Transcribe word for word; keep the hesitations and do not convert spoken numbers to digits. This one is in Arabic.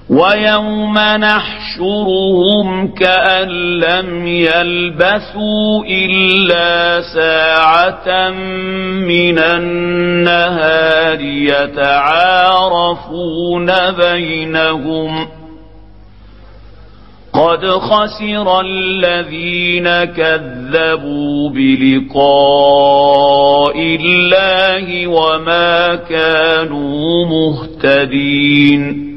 ويوم نحشرهم كأن لم يلبثوا إلا ساعة من النهار يتعارفون بينهم قد خسر الذين كذبوا بلقاء الله وما كانوا مهتدين